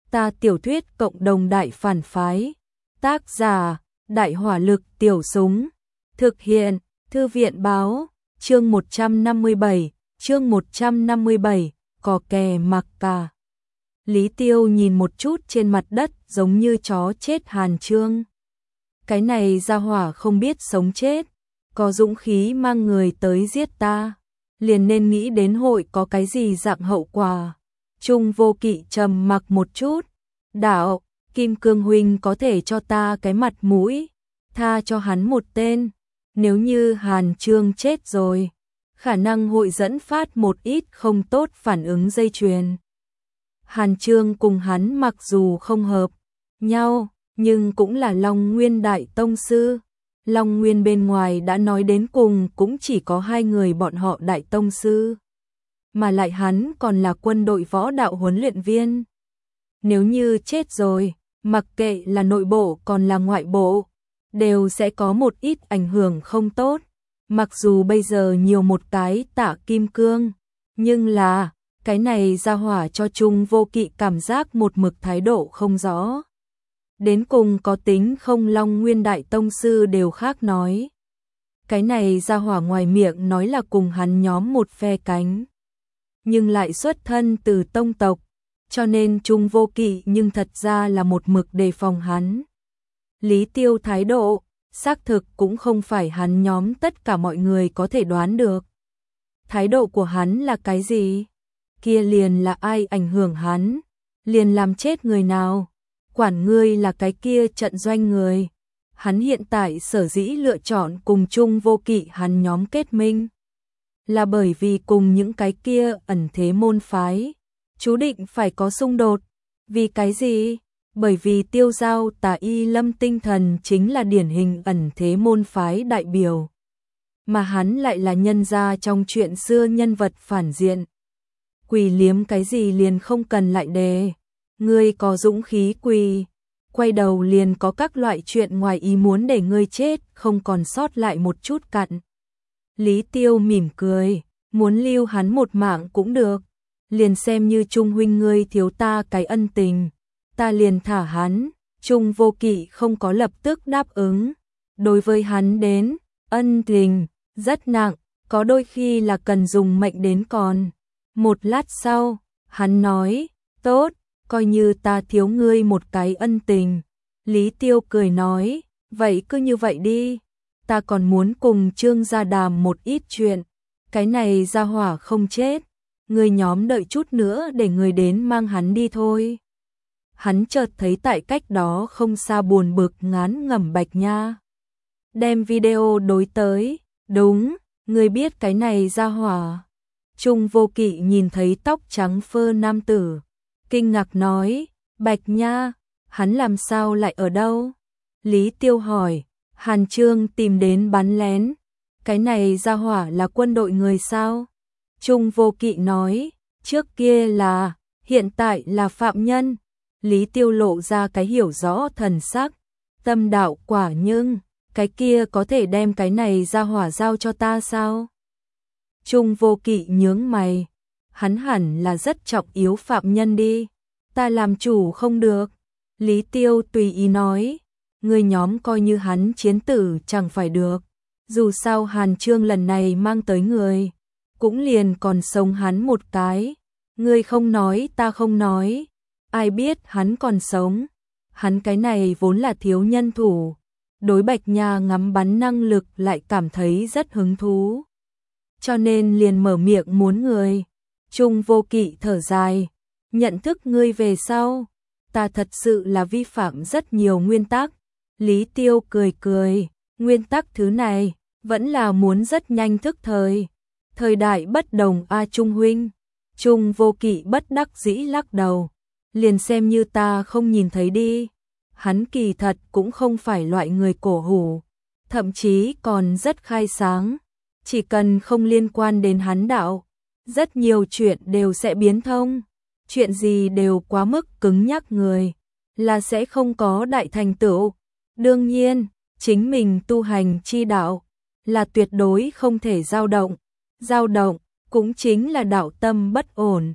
Ta tiểu thuyết cộng đồng đại phản phái. Tác giả, Đại hỏa lực tiểu súng. Thực hiện, Thư viện báo, chương 157, cò kè mặc cả. Lý Tiêu nhìn một chút trên mặt đất giống như chó chết Hàn Chương. Cái này ra hỏa không biết sống chết, có dũng khí mang người tới giết ta, liền nên nghĩ đến hội có cái gì dạng hậu quả. Trung Vô Kỵ trầm mặc một chút, đạo, Kim Cương huynh có thể cho ta cái mặt mũi, tha cho hắn một tên, nếu như Hàn Chương chết rồi, khả năng hội dẫn phát một ít không tốt phản ứng dây chuyền. Hàn Chương cùng hắn mặc dù không hợp nhau, nhưng cũng là Long Nguyên Đại Tông Sư. Long Nguyên bên ngoài đã nói đến cùng cũng chỉ có hai người bọn họ Đại Tông Sư. Mà lại hắn còn là quân đội võ đạo huấn luyện viên. Nếu như chết rồi, mặc kệ là nội bộ còn là ngoại bộ, đều sẽ có một ít ảnh hưởng không tốt. Mặc dù bây giờ nhiều một cái Tạ Kim Cương, nhưng là cái này ra hỏa cho Trung Vô Kỵ cảm giác một mực thái độ không rõ. Đến cùng có tính không Long Nguyên Đại Tông Sư đều khác nói. Cái này ra hỏa ngoài miệng nói là cùng hắn nhóm một phe cánh, nhưng lại xuất thân từ tông tộc, cho nên Trung Vô Kỵ nhưng thật ra là một mực đề phòng hắn. Lý Tiêu thái độ, xác thực cũng không phải hắn nhóm tất cả mọi người có thể đoán được. Thái độ của hắn là cái gì? Kia liền là ai ảnh hưởng hắn, liền làm chết người nào, quản ngươi là cái kia trận doanh người. Hắn hiện tại sở dĩ lựa chọn cùng Trung Vô Kỵ hắn nhóm kết minh, là bởi vì cùng những cái kia ẩn thế môn phái chú định phải có xung đột. Vì cái gì? Bởi vì Tiêu Giao Tà Y Lâm tinh thần chính là điển hình ẩn thế môn phái đại biểu, mà hắn lại là nhân gia trong chuyện xưa nhân vật phản diện. Quỳ liếm cái gì liền không cần lại đề, ngươi có dũng khí quỳ, quay đầu liền có các loại chuyện ngoài ý muốn để ngươi chết không còn sót lại một chút cặn. Lý Tiêu mỉm cười, muốn lưu hắn một mạng cũng được, liền xem như Trung huynh ngươi thiếu ta cái ân tình, ta liền thả hắn. Trung Vô Kỵ không có lập tức đáp ứng, đối với hắn đến, ân tình rất nặng, có đôi khi là cần dùng mệnh đến còn. Một lát sau, hắn nói, tốt, coi như ta thiếu ngươi một cái ân tình. Lý Tiêu cười nói, vậy cứ như vậy đi, ta còn muốn cùng Trương gia đàm một ít chuyện, cái này ra hỏa không chết, người nhóm đợi chút nữa để người đến mang hắn đi thôi. Hắn chợt thấy tại cách đó không xa buồn bực ngán ngẩm Bạch Nha đem video đối tới, đúng, người biết cái này ra hỏa. Trung Vô Kỵ nhìn thấy tóc trắng phơ nam tử, kinh ngạc nói, Bạch Nha, hắn làm sao lại ở đâu? Lý Tiêu hỏi, Hàn Chương tìm đến bắn lén, cái này ra hỏa là quân đội người sao? Trung Vô Kỵ nói, trước kia là, hiện tại là phạm nhân. Lý Tiêu lộ ra cái hiểu rõ thần sắc, tâm đạo quả, nhưng cái kia có thể đem cái này ra hỏa giao cho ta sao? Trung Vô Kỵ nhướng mày, hắn hẳn là rất trọng yếu phạm nhân đi, ta làm chủ không được. Lý Tiêu tùy ý nói, người nhóm coi như hắn chiến tử chẳng phải được, dù sao Hàn Chương lần này mang tới người, cũng liền còn sống hắn một cái, ngươi không nói ta không nói, ai biết hắn còn sống. Hắn cái này vốn là thiếu nhân thủ, đối Bạch Nha ngắm bắn năng lực lại cảm thấy rất hứng thú, cho nên liền mở miệng muốn người. Trung Vô Kỵ thở dài, nhận thức ngươi về sau, ta thật sự là vi phạm rất nhiều nguyên tắc. Lý Tiêu cười cười, nguyên tắc thứ này vẫn là muốn rất nhanh thức thời. Thời đại bất đồng a Trung huynh. Trung Vô Kỵ bất đắc dĩ lắc đầu, liền xem như ta không nhìn thấy đi. Hắn kỳ thật cũng không phải loại người cổ hủ, thậm chí còn rất khai sáng, chỉ cần không liên quan đến hắn đạo, rất nhiều chuyện đều sẽ biến thông. Chuyện gì đều quá mức cứng nhắc người, là sẽ không có đại thành tựu. Đương nhiên, chính mình tu hành chi đạo, là tuyệt đối không thể dao động. Dao động, cũng chính là đạo tâm bất ổn.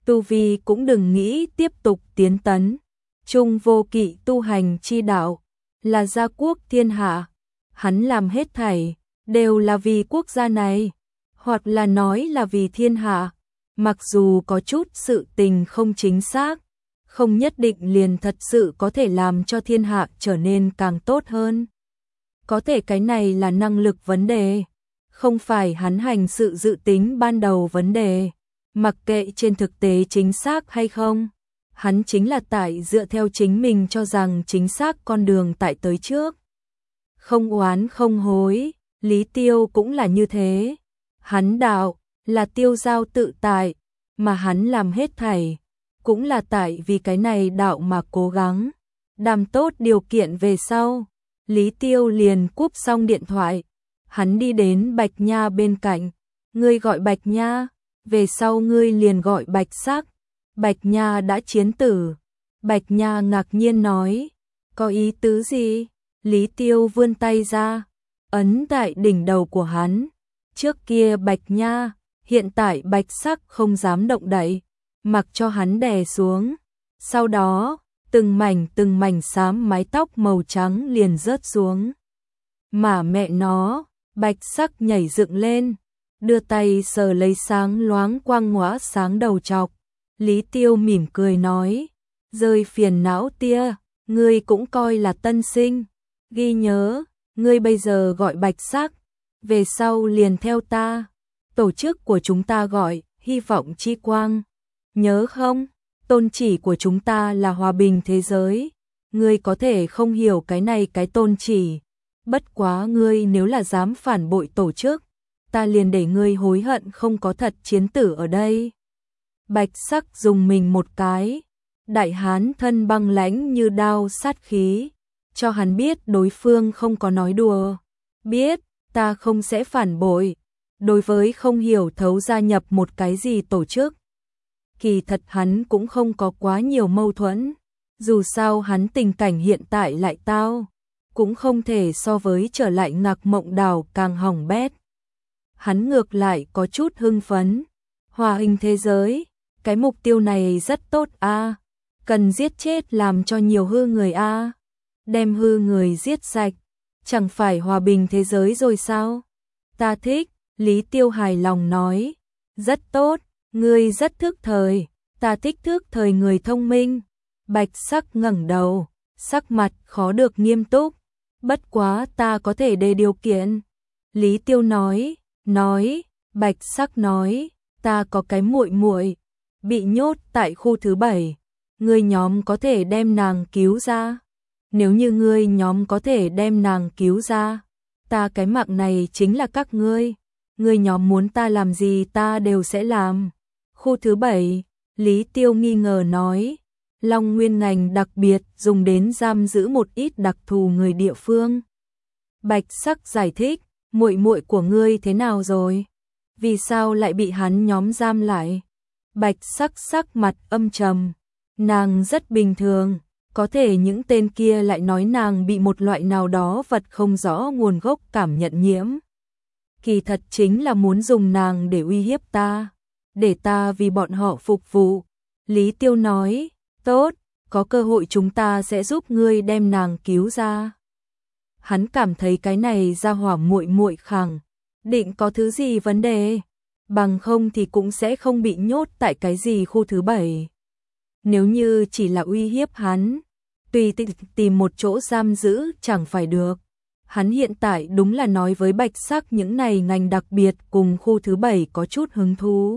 tu vi cũng đừng nghĩ tiếp tục tiến tấn. Trung vô kỵ tu hành chi đạo, là gia quốc thiên hạ, hắn làm hết thảy, đều là vì quốc gia này, hoặc là nói là vì thiên hạ, mặc dù có chút sự tình không chính xác, không nhất định liền thật sự có thể làm cho thiên hạ trở nên càng tốt hơn. Có thể cái này là năng lực vấn đề, không phải hắn hành sự dự tính ban đầu vấn đề, mặc kệ trên thực tế chính xác hay không. Hắn chính là tại dựa theo chính mình cho rằng chính xác con đường tại tới trước. Không oán không hối, Lý Tiêu cũng là như thế. Hắn đạo là tiêu giao tự tại, mà hắn làm hết thảy, cũng là tại vì cái này đạo mà cố gắng. Đàm tốt điều kiện về sau, Lý Tiêu liền cúp xong điện thoại. Hắn đi đến Bạch Nha bên cạnh. Ngươi gọi Bạch Nha, về sau ngươi liền gọi Bạch Sắc. Bạch Nha đã chiến tử. Bạch Nha ngạc nhiên nói, có ý tứ gì? Lý Tiêu vươn tay ra, ấn tại đỉnh đầu của hắn. Trước kia Bạch Nha, hiện tại Bạch Sắc không dám động đậy, mặc cho hắn đè xuống. Sau đó, từng mảnh xám mái tóc màu trắng liền rớt xuống. Mà mẹ nó, Bạch Sắc nhảy dựng lên, đưa tay sờ lấy sáng loáng quang ngõa sáng đầu chọc. Lý Tiêu mỉm cười nói, rơi phiền não tia, ngươi cũng coi là tân sinh. Ghi nhớ, ngươi bây giờ gọi Bạch Sắc, về sau liền theo ta. Tổ chức của chúng ta gọi Hy vọng chi quang. Nhớ không? Tôn chỉ của chúng ta là hòa bình thế giới. Ngươi có thể không hiểu cái này cái tôn chỉ. Bất quá ngươi nếu là dám phản bội tổ chức, ta liền để ngươi hối hận không có thật chiến tử ở đây. Bạch Sắc dùng mình một cái. Đại hán thân băng lãnh như đao sát khí, cho hắn biết đối phương không có nói đùa. Biết, ta không sẽ phản bội. Đối với không hiểu thấu gia nhập một cái gì tổ chức, kỳ thật hắn cũng không có quá nhiều mâu thuẫn. Dù sao hắn tình cảnh hiện tại lại tao, cũng không thể so với trở lại Ngạc Mộng Đảo càng hỏng bét. Hắn ngược lại có chút hưng phấn. Hòa hình thế giới, cái mục tiêu này rất tốt a. Cần giết chết làm cho nhiều hư người a. Đem hư người giết sạch, chẳng phải hòa bình thế giới rồi sao? Ta thích, Lý Tiêu hài lòng nói. Rất tốt, ngươi rất thức thời, ta thích thức thời người thông minh. Bạch Sắc ngẩng đầu, sắc mặt khó được nghiêm túc. Bất quá ta có thể đề điều kiện. Lý Tiêu nói, Bạch Sắc nói, ta có cái muội muội bị nhốt tại khu thứ 7, ngươi nhóm có thể đem nàng cứu ra. Nếu như ngươi nhóm có thể đem nàng cứu ra, ta cái mạng này chính là các ngươi. Ngươi nhóm muốn ta làm gì ta đều sẽ làm. Khu thứ 7, Lý Tiêu nghi ngờ nói, Long Nguyên ngành đặc biệt dùng đến giam giữ một ít đặc thù người địa phương. Bạch Sắc giải thích, muội muội của ngươi thế nào rồi? Vì sao lại bị hắn nhóm giam lại? Bạch Sắc sắc mặt âm trầm, nàng rất bình thường, có thể những tên kia lại nói nàng bị một loại nào đó vật không rõ nguồn gốc cảm nhận nhiễm. Kỳ thật chính là muốn dùng nàng để uy hiếp ta, để ta vì bọn họ phục vụ. Lý Tiêu nói, tốt, có cơ hội chúng ta sẽ giúp ngươi đem nàng cứu ra. Hắn cảm thấy cái này ra hỏa muội muội khẳng định có thứ gì vấn đề, bằng không thì cũng sẽ không bị nhốt tại cái gì khu thứ 7. Nếu như chỉ là uy hiếp hắn, tùy tìm một chỗ giam giữ chẳng phải được. Hắn hiện tại đúng là nói với Bạch Sắc những này ngành đặc biệt cùng khu thứ 7 có chút hứng thú.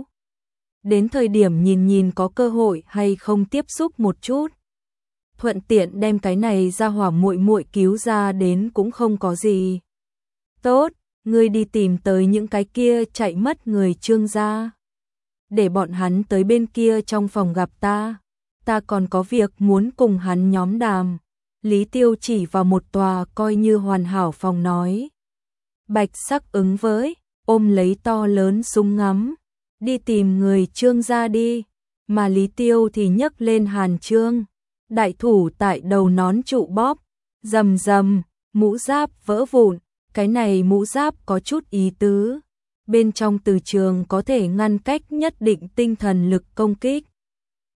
Đến thời điểm nhìn có cơ hội hay không tiếp xúc một chút. Thuận tiện đem cái này ra hỏa muội muội cứu ra đến cũng không có gì. Tốt, ngươi đi tìm tới những cái kia chạy mất người Trương gia. Để bọn hắn tới bên kia trong phòng gặp ta. Ta còn có việc muốn cùng hắn nhóm đàm. Lý Tiêu chỉ vào một tòa coi như hoàn hảo phòng nói. Bạch Sắc ứng với, ôm lấy to lớn súng ngắm. Đi tìm người Trương gia đi. Mà Lý Tiêu thì nhấc lên Hàn Trương. Đại thủ tại đầu nón trụ bóp. Rầm rầm, mũ giáp vỡ vụn. Cái này mũ giáp có chút ý tứ. Bên trong từ trường có thể ngăn cách nhất định tinh thần lực công kích.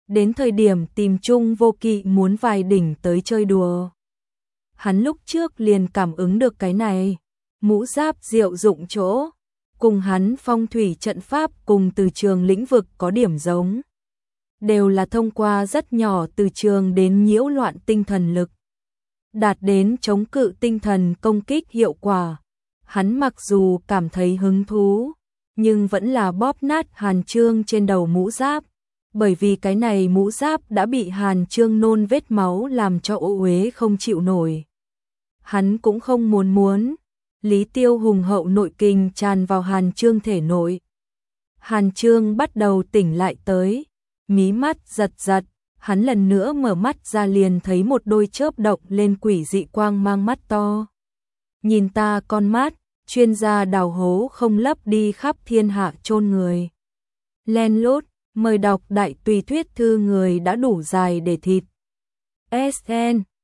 Đến thời điểm tìm chung Vô Kỵ muốn vài đỉnh tới chơi đùa. Hắn lúc trước liền cảm ứng được cái này, mũ giáp diệu dụng chỗ, cùng hắn phong thủy trận pháp cùng từ trường lĩnh vực có điểm giống. Đều là thông qua rất nhỏ từ trường đến nhiễu loạn tinh thần lực, đạt đến chống cự tinh thần công kích hiệu quả. Hắn mặc dù cảm thấy hứng thú, nhưng vẫn là bóp nát Hàn Chương trên đầu mũ giáp, bởi vì cái này mũ giáp đã bị Hàn Chương nôn vết máu làm cho ô uế không chịu nổi. Hắn cũng không muốn. Lý Tiêu hùng hậu nội kinh tràn vào Hàn Chương thể nội. Hàn Chương bắt đầu tỉnh lại tới, mí mắt giật giật, hắn lần nữa mở mắt ra liền thấy một đôi chớp động lên quỷ dị quang mang mắt to. Nhìn ta con mắt, chuyên gia đào hố không lấp đi khắp thiên hạ chôn người. Len lút, mời đọc đại tùy thuyết thư người đã đủ dài để thịt. SN